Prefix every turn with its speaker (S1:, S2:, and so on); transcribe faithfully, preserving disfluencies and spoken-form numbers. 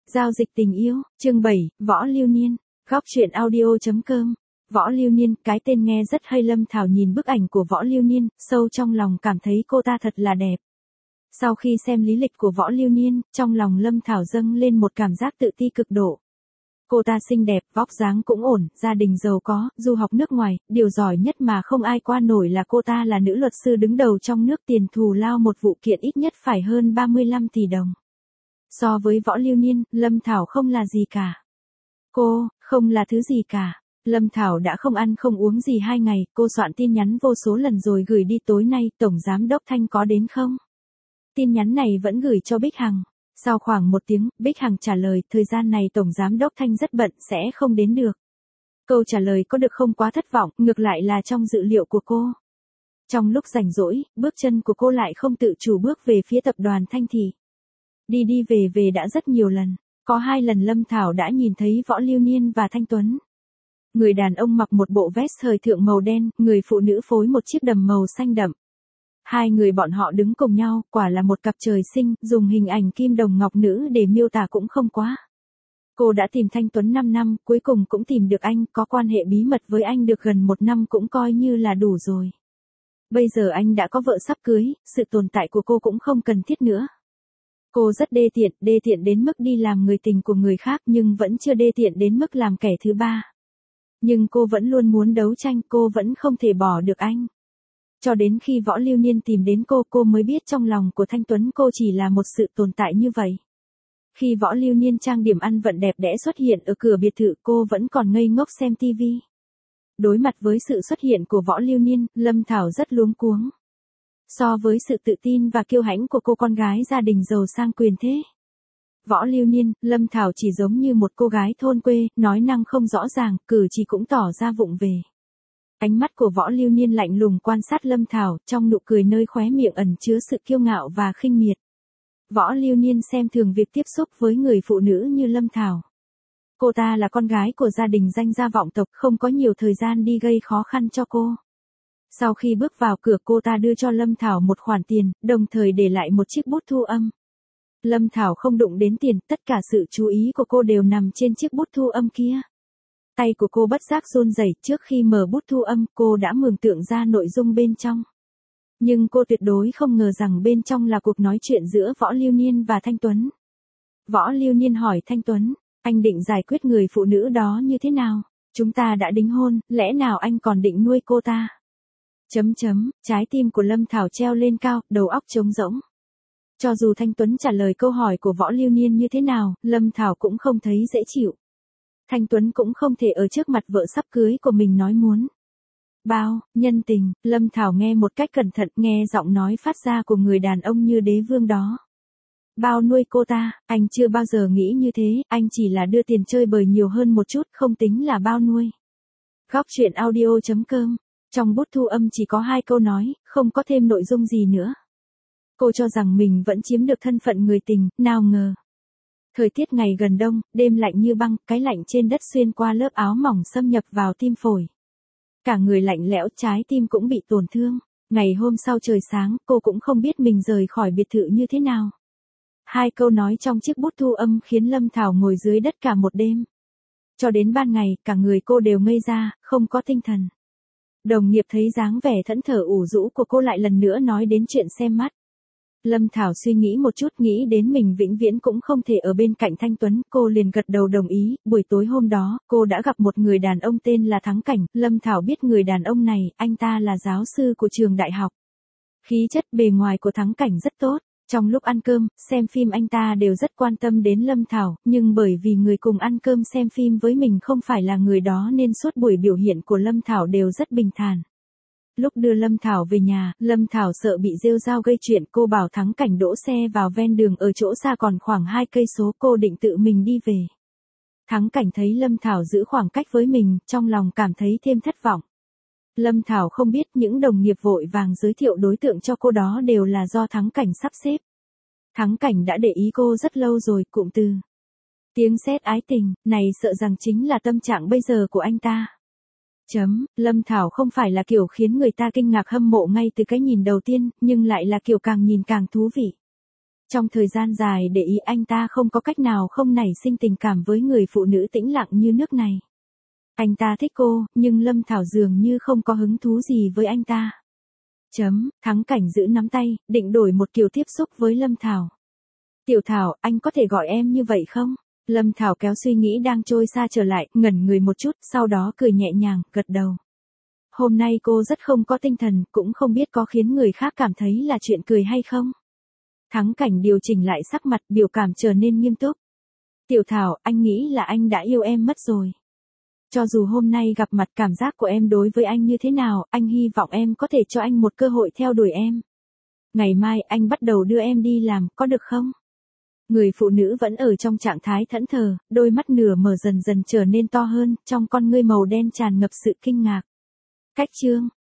S1: Giao dịch tình yêu, chương bảy, Võ Lưu Niên, góc truyện audio.com. Võ Lưu Niên, cái tên nghe rất hay. Lâm Thảo nhìn bức ảnh của Võ Lưu Niên, sâu trong lòng cảm thấy cô ta thật là đẹp. Sau khi xem lý lịch của Võ Lưu Niên, trong lòng Lâm Thảo dâng lên một cảm giác tự ti cực độ. Cô ta xinh đẹp, vóc dáng cũng ổn, gia đình giàu có, du học nước ngoài, điều giỏi nhất mà không ai qua nổi là cô ta là nữ luật sư đứng đầu trong nước, tiền thù lao một vụ kiện ít nhất phải hơn ba mươi lăm tỷ đồng. So với Võ Lưu Niên, Lâm Thảo không là gì cả. Cô, không là thứ gì cả. Lâm Thảo đã không ăn không uống gì hai ngày, cô soạn tin nhắn vô số lần rồi gửi đi. Tối nay, Tổng Giám Đốc Thanh có đến không? Tin nhắn này vẫn gửi cho Bích Hằng. Sau khoảng một tiếng, Bích Hằng trả lời, thời gian này Tổng Giám Đốc Thanh rất bận, sẽ không đến được. Câu trả lời có được không quá thất vọng, ngược lại là trong dự liệu của cô. Trong lúc rảnh rỗi, bước chân của cô lại không tự chủ bước về phía tập đoàn Thanh Thị. Đi đi về về đã rất nhiều lần, có hai lần Lâm Thảo đã nhìn thấy Võ Lưu Niên và Thanh Tuấn. Người đàn ông mặc một bộ vest thời thượng màu đen, người phụ nữ phối một chiếc đầm màu xanh đậm. Hai người bọn họ đứng cùng nhau, quả là một cặp trời sinh, dùng hình ảnh kim đồng ngọc nữ để miêu tả cũng không quá. Cô đã tìm Thanh Tuấn năm năm, cuối cùng cũng tìm được anh, có quan hệ bí mật với anh được gần một năm cũng coi như là đủ rồi. Bây giờ anh đã có vợ sắp cưới, sự tồn tại của cô cũng không cần thiết nữa. Cô rất đê tiện, đê tiện đến mức đi làm người tình của người khác nhưng vẫn chưa đê tiện đến mức làm kẻ thứ ba. Nhưng cô vẫn luôn muốn đấu tranh, cô vẫn không thể bỏ được anh. Cho đến khi Võ Lưu Niên tìm đến cô, cô mới biết trong lòng của Thanh Tuấn cô chỉ là một sự tồn tại như vậy. Khi Võ Lưu Niên trang điểm ăn vận đẹp đẽ xuất hiện ở cửa biệt thự, cô vẫn còn ngây ngốc xem tivi. Đối mặt với sự xuất hiện của Võ Lưu Niên, Lâm Thảo rất luống cuống. So với sự tự tin và kiêu hãnh của cô con gái gia đình giàu sang quyền thế, Võ Lưu Niên, Lâm Thảo chỉ giống như một cô gái thôn quê, nói năng không rõ ràng, cử chỉ cũng tỏ ra vụng về. Ánh mắt của Võ Lưu Niên lạnh lùng quan sát Lâm Thảo, trong nụ cười nơi khóe miệng ẩn chứa sự kiêu ngạo và khinh miệt. Võ Lưu Niên xem thường việc tiếp xúc với người phụ nữ như Lâm Thảo. Cô ta là con gái của gia đình danh gia vọng tộc, không có nhiều thời gian đi gây khó khăn cho cô. Sau khi bước vào cửa, cô ta đưa cho Lâm Thảo một khoản tiền, đồng thời để lại một chiếc bút thu âm. Lâm Thảo không đụng đến tiền, tất cả sự chú ý của cô đều nằm trên chiếc bút thu âm kia. Tay của cô bất giác run rẩy, trước khi mở bút thu âm, cô đã mường tượng ra nội dung bên trong. Nhưng cô tuyệt đối không ngờ rằng bên trong là cuộc nói chuyện giữa Võ Lưu Niên và Thanh Tuấn. Võ Lưu Niên hỏi Thanh Tuấn, anh định giải quyết người phụ nữ đó như thế nào? Chúng ta đã đính hôn, lẽ nào anh còn định nuôi cô ta? Chấm chấm, trái tim của Lâm Thảo treo lên cao, đầu óc trống rỗng. Cho dù Thanh Tuấn trả lời câu hỏi của Võ Lưu Niên như thế nào, Lâm Thảo cũng không thấy dễ chịu. Thanh Tuấn cũng không thể ở trước mặt vợ sắp cưới của mình nói muốn bao nhân tình. Lâm Thảo nghe một cách cẩn thận, nghe giọng nói phát ra của người đàn ông như đế vương đó. Bao nuôi cô ta, anh chưa bao giờ nghĩ như thế, anh chỉ là đưa tiền chơi bời nhiều hơn một chút, không tính là bao nuôi. Góc truyện audio.com. Trong bút thu âm chỉ có hai câu nói, không có thêm nội dung gì nữa. Cô cho rằng mình vẫn chiếm được thân phận người tình, nào ngờ. Thời tiết ngày gần đông, đêm lạnh như băng, cái lạnh trên đất xuyên qua lớp áo mỏng xâm nhập vào tim phổi. Cả người lạnh lẽo, trái tim cũng bị tổn thương. Ngày hôm sau trời sáng, cô cũng không biết mình rời khỏi biệt thự như thế nào. Hai câu nói trong chiếc bút thu âm khiến Lâm Thảo ngồi dưới đất cả một đêm. Cho đến ban ngày, cả người cô đều ngây ra, không có tinh thần. Đồng nghiệp thấy dáng vẻ thẫn thờ ủ rũ của cô lại lần nữa nói đến chuyện xem mắt. Lâm Thảo suy nghĩ một chút, nghĩ đến mình vĩnh viễn cũng không thể ở bên cạnh Thanh Tuấn, cô liền gật đầu đồng ý. Buổi tối hôm đó, cô đã gặp một người đàn ông tên là Thắng Cảnh. Lâm Thảo biết người đàn ông này, anh ta là giáo sư của trường đại học. Khí chất bề ngoài của Thắng Cảnh rất tốt. Trong lúc ăn cơm, xem phim anh ta đều rất quan tâm đến Lâm Thảo, nhưng bởi vì người cùng ăn cơm xem phim với mình không phải là người đó nên suốt buổi biểu hiện của Lâm Thảo đều rất bình thản. Lúc đưa Lâm Thảo về nhà, Lâm Thảo sợ bị rêu rao gây chuyện, cô bảo Thắng Cảnh đỗ xe vào ven đường ở chỗ xa còn khoảng hai cây số, cô định tự mình đi về. Thắng Cảnh thấy Lâm Thảo giữ khoảng cách với mình, trong lòng cảm thấy thêm thất vọng. Lâm Thảo không biết những đồng nghiệp vội vàng giới thiệu đối tượng cho cô đó đều là do Thắng Cảnh sắp xếp. Thắng Cảnh đã để ý cô rất lâu rồi, cụm từ tiếng sét ái tình, này sợ rằng chính là tâm trạng bây giờ của anh ta. Chấm, Lâm Thảo không phải là kiểu khiến người ta kinh ngạc hâm mộ ngay từ cái nhìn đầu tiên, nhưng lại là kiểu càng nhìn càng thú vị. Trong thời gian dài để ý anh ta không có cách nào không nảy sinh tình cảm với người phụ nữ tĩnh lặng như nước này. Anh ta thích cô, nhưng Lâm Thảo dường như không có hứng thú gì với anh ta. Chấm, Thắng Cảnh giữ nắm tay, định đổi một kiểu tiếp xúc với Lâm Thảo. Tiểu Thảo, anh có thể gọi em như vậy không? Lâm Thảo kéo suy nghĩ đang trôi xa trở lại, ngẩn người một chút, sau đó cười nhẹ nhàng, gật đầu. Hôm nay cô rất không có tinh thần, cũng không biết có khiến người khác cảm thấy là chuyện cười hay không. Thắng Cảnh điều chỉnh lại sắc mặt, biểu cảm trở nên nghiêm túc. Tiểu Thảo, anh nghĩ là anh đã yêu em mất rồi. Cho dù hôm nay gặp mặt, cảm giác của em đối với anh như thế nào, anh hy vọng em có thể cho anh một cơ hội theo đuổi em. Ngày mai anh bắt đầu đưa em đi làm, có được không? Người phụ nữ vẫn ở trong trạng thái thẫn thờ, đôi mắt nửa mở dần dần trở nên to hơn, trong con ngươi màu đen tràn ngập sự kinh ngạc. Cách chương